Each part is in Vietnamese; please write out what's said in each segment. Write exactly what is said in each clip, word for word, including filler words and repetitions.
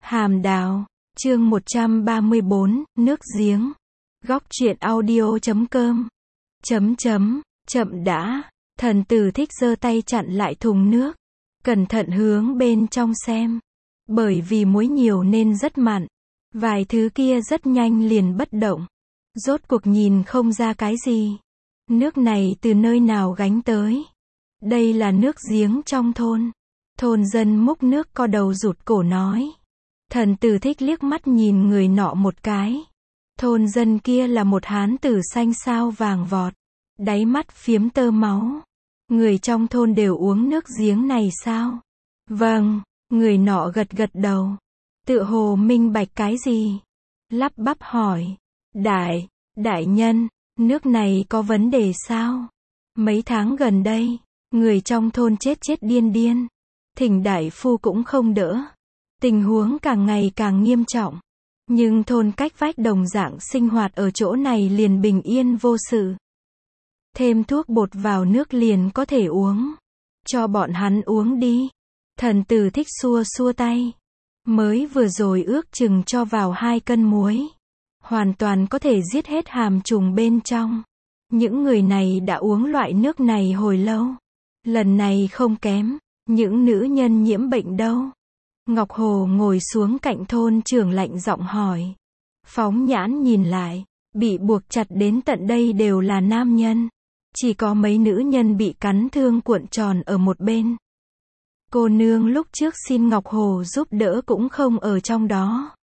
Hàm Đào, chương một trăm ba mươi bốn, nước giếng. Góc truyện audio chấm com. Chấm chấm, chậm đã. Thần tử thích giơ tay chặn lại thùng nước. Cẩn thận hướng bên trong xem. Bởi vì muối nhiều nên rất mặn. Vài thứ kia rất nhanh liền bất động. Rốt cuộc nhìn không ra cái gì. Nước này từ nơi nào gánh tới? Đây là nước giếng trong thôn. Thôn dân múc nước co đầu rụt cổ nói. Thần tử thích liếc mắt nhìn người nọ một cái. Thôn dân kia là một hán tử xanh xao vàng vọt. Đáy mắt phiếm tơ máu. Người trong thôn đều uống nước giếng này sao? Vâng, người nọ gật gật đầu. Tựa hồ minh bạch cái gì? Lắp bắp hỏi. Đại, đại nhân, nước này có vấn đề sao? Mấy tháng gần đây, người trong thôn chết chết điên điên. Thỉnh đại phu cũng không đỡ. Tình huống càng ngày càng nghiêm trọng. Nhưng thôn cách vách đồng dạng sinh hoạt ở chỗ này liền bình yên vô sự. Thêm thuốc bột vào nước liền có thể uống. Cho bọn hắn uống đi. Thần tử thích xua xua tay. Mới vừa rồi ước chừng cho vào hai cân muối. Hoàn toàn có thể giết hết hàm trùng bên trong. Những người này đã uống loại nước này hồi lâu. Lần này không kém. Những nữ nhân nhiễm bệnh đâu? Ngọc Hồ ngồi xuống cạnh thôn trưởng lạnh giọng hỏi. Phóng nhãn nhìn lại, bị buộc chặt đến tận đây đều là nam nhân. Chỉ có mấy nữ nhân bị cắn thương cuộn tròn ở một bên. Cô nương lúc trước xin Ngọc Hồ giúp đỡ cũng không ở trong đó.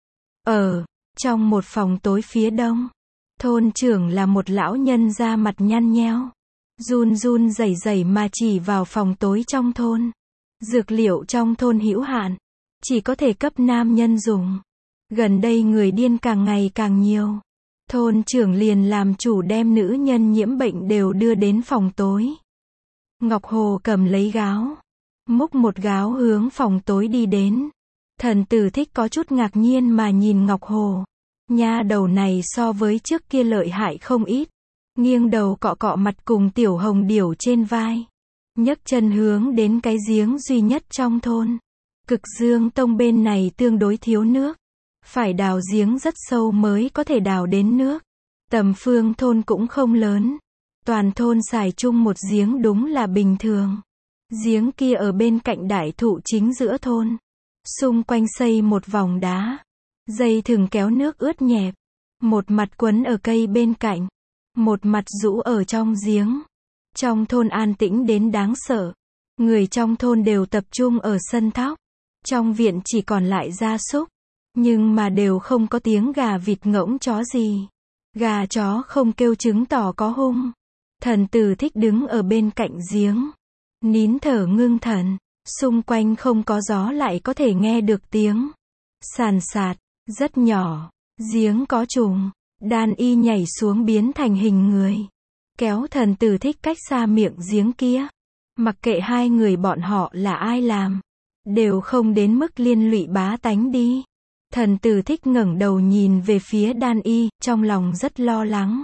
Ở, trong một phòng tối phía đông. Thôn trưởng là một lão nhân da mặt nhăn nheo. Run run rẩy rẩy mà chỉ vào phòng tối trong thôn. Dược liệu trong thôn hữu hạn. Chỉ có thể cấp nam nhân dùng. Gần đây người điên càng ngày càng nhiều. Thôn trưởng liền làm chủ đem nữ nhân nhiễm bệnh đều đưa đến phòng tối. Ngọc Hồ cầm lấy gáo. Múc một gáo hướng phòng tối đi đến. Thần tử thích có chút ngạc nhiên mà nhìn Ngọc Hồ. Nha đầu này so với trước kia lợi hại không ít. Nghiêng đầu cọ cọ mặt cùng tiểu hồng điểu trên vai. Nhấc chân hướng đến cái giếng duy nhất trong thôn. Cực Dương Tông bên này tương đối thiếu nước. Phải đào giếng rất sâu mới có thể đào đến nước. Tầm phương thôn cũng không lớn. Toàn thôn xài chung một giếng đúng là bình thường. Giếng kia ở bên cạnh đại thụ chính giữa thôn. Xung quanh xây một vòng đá. Dây thừng kéo nước ướt nhẹp. Một mặt quấn ở cây bên cạnh. Một mặt rũ ở trong giếng. Trong thôn an tĩnh đến đáng sợ. Người trong thôn đều tập trung ở sân thóc. Trong viện chỉ còn lại gia súc. Nhưng mà đều không có tiếng gà vịt ngỗng chó gì. Gà chó không kêu chứng tỏ có hung. Thần tử thích đứng ở bên cạnh giếng. Nín thở ngưng thần. Xung quanh không có gió lại có thể nghe được tiếng. Sàn sạt, rất nhỏ. Giếng có trùng. Đan y nhảy xuống biến thành hình người. Kéo thần tử thích cách xa miệng giếng kia. Mặc kệ hai người bọn họ là ai làm. Đều không đến mức liên lụy bá tánh đi. Thần tử thích ngẩng đầu nhìn về phía đan y, trong lòng rất lo lắng.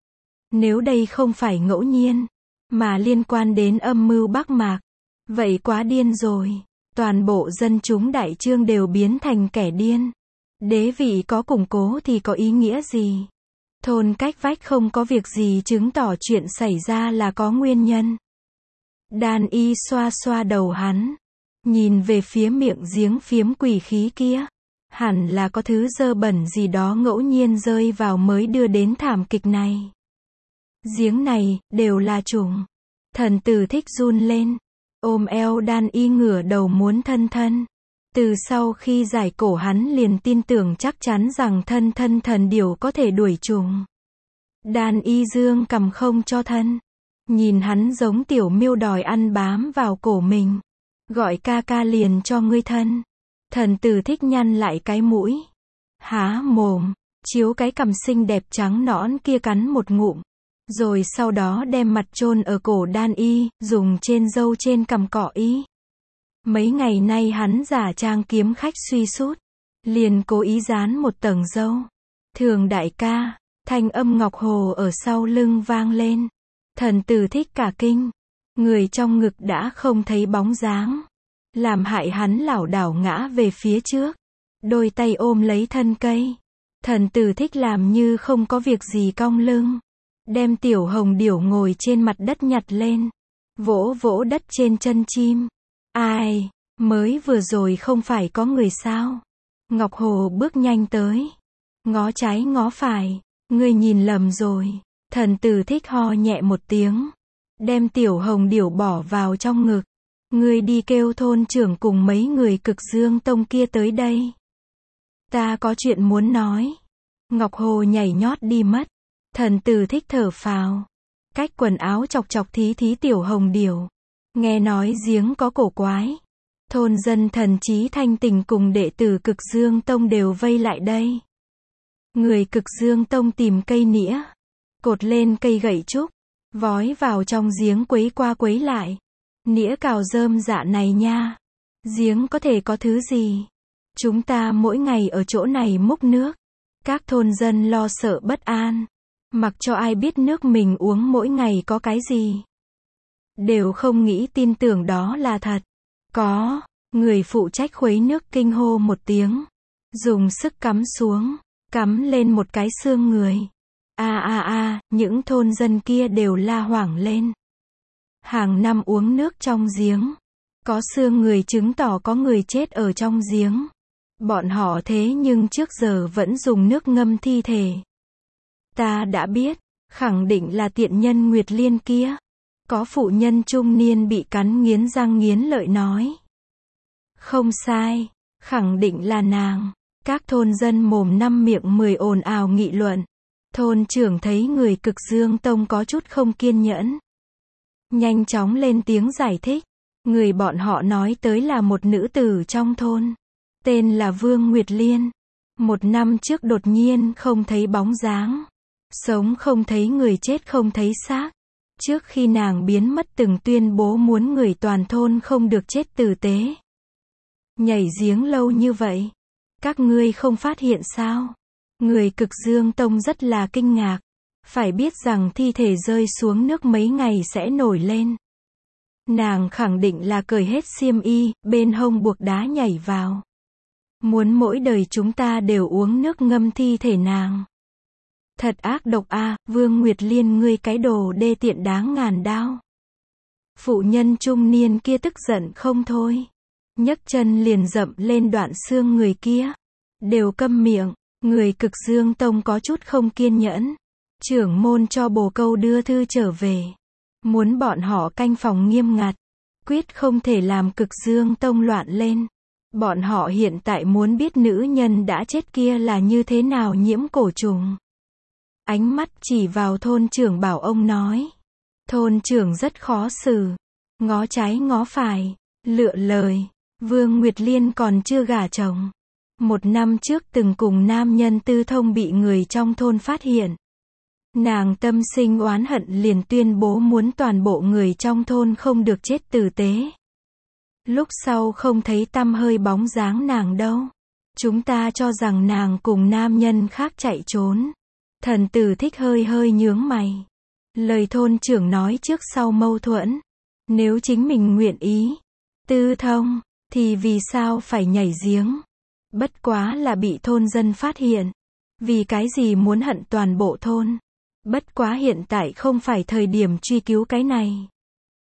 Nếu đây không phải ngẫu nhiên, mà liên quan đến âm mưu Bắc Mạc, vậy quá điên rồi. Toàn bộ dân chúng Đại Trương đều biến thành kẻ điên. Đế vị có củng cố thì có ý nghĩa gì? Thôn cách vách không có việc gì chứng tỏ chuyện xảy ra là có nguyên nhân. Đan y xoa xoa đầu hắn. Nhìn về phía miệng giếng phiếm quỷ khí kia. Hẳn là có thứ dơ bẩn gì đó ngẫu nhiên rơi vào mới đưa đến thảm kịch này. Giếng này, đều là trùng. Thần tử thích run lên. Ôm eo đan y ngửa đầu muốn thân thân. Từ sau khi giải cổ hắn liền tin tưởng chắc chắn rằng thân thân thần điểu có thể đuổi trùng. Đan y dương cầm không cho thân. Nhìn hắn giống tiểu miêu đòi ăn bám vào cổ mình. Gọi ca ca liền cho ngươi thân. Thần tử thích nhăn lại cái mũi. Há mồm. Chiếu cái cằm xinh đẹp trắng nõn kia cắn một ngụm. Rồi sau đó đem mặt chôn ở cổ đan y, dùng trên râu trên cằm cọ y. Mấy ngày nay hắn giả trang kiếm khách suy sút. Liền cố ý dán một tầng râu. Thường đại ca. Thanh âm Ngọc Hồ ở sau lưng vang lên. Thần tử thích cả kinh. Người trong ngực đã không thấy bóng dáng. Làm hại hắn lảo đảo ngã về phía trước. đôi tay ôm lấy thân cây. Thần Tử Thích làm như không có việc gì cong lưng, đem tiểu hồng điểu ngồi trên mặt đất nhặt lên, vỗ vỗ đất trên chân chim. Ai, mới vừa rồi không phải có người sao? Ngọc Hồ bước nhanh tới, ngó trái ngó phải, ngươi nhìn lầm rồi. Thần Tử Thích ho nhẹ một tiếng, đem tiểu hồng điểu bỏ vào trong ngực. Ngươi đi kêu thôn trưởng cùng mấy người Cực Dương Tông kia tới đây. Ta có chuyện muốn nói. Ngọc Hồ nhảy nhót đi mất. Thần Tử Thích thở phào, cách quần áo chọc chọc thí thí tiểu hồng điểu. Nghe nói giếng có cổ quái. Thôn dân Thần Chí Thanh Tình cùng đệ tử Cực Dương Tông đều vây lại đây. Người Cực Dương Tông tìm cây nĩa, cột lên cây gậy trúc, vói vào trong giếng quấy qua quấy lại. Nĩa cào rơm dạ này nha. Giếng có thể có thứ gì? Chúng ta mỗi ngày ở chỗ này múc nước. Các thôn dân lo sợ bất an, mặc cho ai biết nước mình uống mỗi ngày có cái gì. Đều không nghĩ tin tưởng đó là thật. Có, người phụ trách khuấy nước kinh hô một tiếng, dùng sức cắm xuống, cắm lên một cái xương người. A a a, những thôn dân kia đều la hoảng lên. Hàng năm uống nước trong giếng, có xương người chứng tỏ có người chết ở trong giếng. Bọn họ thế nhưng trước giờ vẫn dùng nước ngâm thi thể. Ta đã biết, khẳng định là tiện nhân Nguyệt Liên kia. Có phụ nhân trung niên bị cắn nghiến răng nghiến lợi nói. Không sai, khẳng định là nàng. Các thôn dân mồm năm miệng mười ồn ào nghị luận. Thôn trưởng thấy người Cực Dương Tông có chút không kiên nhẫn, nhanh chóng lên tiếng giải thích. Người bọn họ nói tới là một nữ tử trong thôn, tên là Vương Nguyệt Liên. Một năm trước đột nhiên không thấy bóng dáng, sống không thấy người chết không thấy xác. Trước khi nàng biến mất từng tuyên bố muốn người toàn thôn không được chết tử tế. Nhảy giếng lâu như vậy, các ngươi không phát hiện sao? Người Cực Dương Tông rất là kinh ngạc, phải biết rằng thi thể rơi xuống nước mấy ngày sẽ nổi lên. Nàng khẳng định là cởi hết xiêm y, bên hông buộc đá nhảy vào. Muốn mỗi đời chúng ta đều uống nước ngâm thi thể nàng. Thật ác độc a, à, Vương Nguyệt Liên ngươi cái đồ đê tiện đáng ngàn đao. Phụ nhân trung niên kia tức giận không thôi, nhấc chân liền dậm lên đoạn xương người kia. Đều câm miệng, người Cực Dương Tông có chút không kiên nhẫn. Trưởng môn cho bồ câu đưa thư trở về, muốn bọn họ canh phòng nghiêm ngặt, quyết không thể làm Cực Dương Tông loạn lên. Bọn họ hiện tại muốn biết nữ nhân đã chết kia là như thế nào nhiễm cổ trùng. Ánh mắt chỉ vào thôn trưởng bảo ông nói. Thôn trưởng rất khó xử, ngó trái ngó phải, lựa lời. Vương Nguyệt Liên còn chưa gả chồng. Một năm trước từng cùng nam nhân tư thông bị người trong thôn phát hiện. Nàng tâm sinh oán hận liền tuyên bố muốn toàn bộ người trong thôn không được chết tử tế. Lúc sau không thấy tăm hơi bóng dáng nàng đâu. Chúng ta cho rằng nàng cùng nam nhân khác chạy trốn. Thần Tử Thích hơi hơi nhướng mày. Lời thôn trưởng nói trước sau mâu thuẫn. Nếu chính mình nguyện ý tư thông, thì vì sao phải nhảy giếng? Bất quá là bị thôn dân phát hiện. Vì cái gì muốn hận toàn bộ thôn? Bất quá hiện tại không phải thời điểm truy cứu cái này.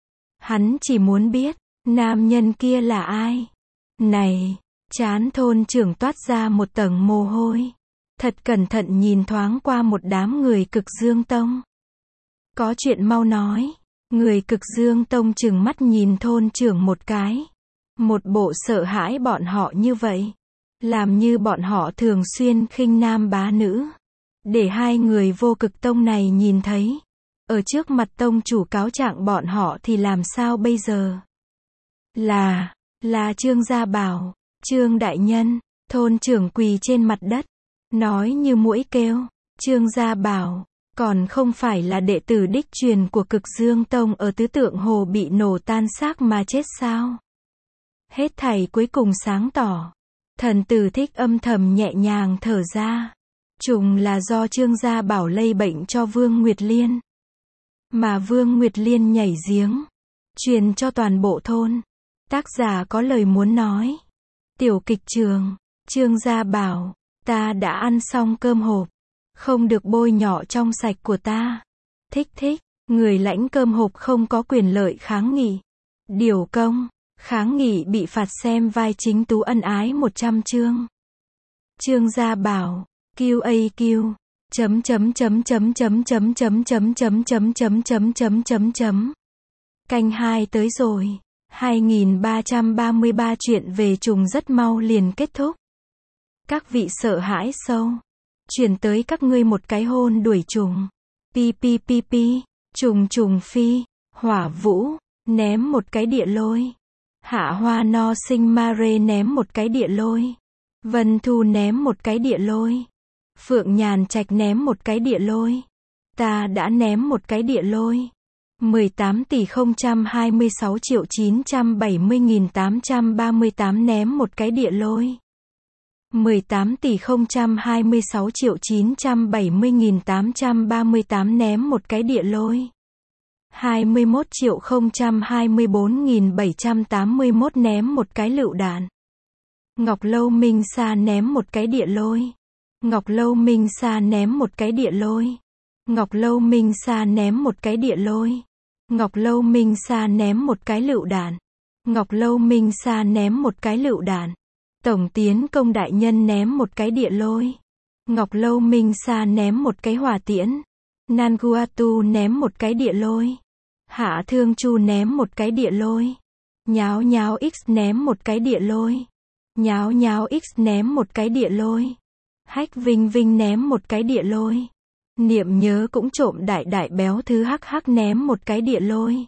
Hắn chỉ muốn biết, nam nhân kia là ai? Này, trán thôn trưởng toát ra một tầng mồ hôi. Thật cẩn thận nhìn thoáng qua một đám người Cực Dương Tông. Có chuyện mau nói. Người Cực Dương Tông trừng mắt nhìn thôn trưởng một cái. Một bộ sợ hãi bọn họ như vậy. Làm như bọn họ thường xuyên khinh nam bá nữ. Để hai người Vô Cực Tông này nhìn thấy. Ở trước mặt tông chủ cáo trạng bọn họ thì làm sao bây giờ? Là, là Trương Gia Bảo, Trương Đại Nhân. Thôn trưởng quỳ trên mặt đất, nói như muỗi kêu. Trương Gia Bảo, còn không phải là đệ tử đích truyền của Cực Dương Tông ở Tứ Tượng Hồ bị nổ tan xác mà chết sao? Hết thảy cuối cùng sáng tỏ. Thần Tử Thích âm thầm nhẹ nhàng thở ra. Trùng là do Trương Gia Bảo lây bệnh cho Vương Nguyệt Liên. Mà Vương Nguyệt Liên nhảy giếng, truyền cho toàn bộ thôn. Tác giả có lời muốn nói. Tiểu kịch trường Trương Gia Bảo, ta đã ăn xong cơm hộp. Không được bôi nhỏ trong sạch của ta. Thích thích, người lãnh cơm hộp không có quyền lợi kháng nghị. Điều công, kháng nghị bị phạt xem vai chính tú ân ái một trăm chương. Trương Gia Bảo, Q A Q, chấm chấm chấm chấm chấm chấm chấm chấm chấm chấm chấm chấm chấm chấm chấm. Canh hai tới rồi. hai nghìn ba trăm ba mươi ba chuyện về trùng rất mau liền kết thúc. Các vị sợ hãi sâu. Chuyển tới các ngươi một cái hôn đuổi trùng. Pi pi pi pi, trùng trùng phi, hỏa vũ, ném một cái địa lôi. Hạ Hoa No Sinh Mare ném một cái địa lôi. Vân Thu ném một cái địa lôi. Phượng Nhàn Trạch ném một cái địa lôi. Ta đã ném một cái địa lôi. mười tám tỷ không trăm hai mươi sáu triệu chín trăm bảy mươi nghìn tám trăm ba mươi tám ném một cái địa lôi. mười tám tỷ không trăm hai mươi sáu triệu chín trăm bảy mươi nghìn tám trăm ba mươi tám ném một cái địa lôi. hai mươi mốt triệu không trăm hai mươi bốn nghìn bảy trăm tám mươi mốt ném một cái lựu đạn. Ngọc Lâu Minh Sa ném một cái địa lôi. Ngọc Lâu Minh Sa ném một cái địa lôi. Ngọc Lâu Minh Sa ném một cái địa lôi. Ngọc Lâu Minh Sa ném một cái lựu đạn. Ngọc Lâu Minh Sa ném một cái lựu đạn. Tổng tiến công đại nhân ném một cái địa lôi. Ngọc Lâu Minh Sa ném một cái hỏa tiễn. Nanguatu ném một cái địa lôi. Hạ Thương Chu ném một cái địa lôi. Nháo nháo X ném một cái địa lôi. Nháo nháo X ném một cái địa lôi. Hách Vinh Vinh ném một cái địa lôi. Niệm nhớ cũng trộm đại đại béo thứ hắc hắc ném một cái địa lôi.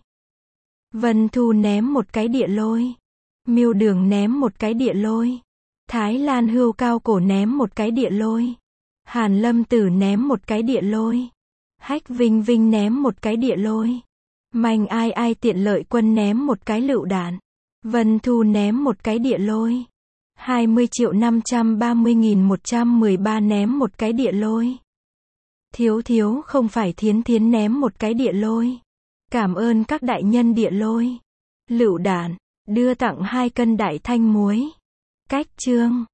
Vân Thu ném một cái địa lôi. Miêu Đường ném một cái địa lôi. Thái Lan Hưu Cao Cổ ném một cái địa lôi. Hàn Lâm Tử ném một cái địa lôi. Hách Vinh Vinh ném một cái địa lôi. Manh Ai Ai Tiện Lợi Quân ném một cái lựu đạn. Vân Thu ném một cái địa lôi. hai mươi triệu năm trăm ba mươi nghìn một trăm mười ba ném một cái địa lôi. Thiếu thiếu không phải Thiến Thiến ném một cái địa lôi. Cảm ơn các đại nhân địa lôi. Lựu đạn, đưa tặng hai cân đại thanh muối. Cách chương.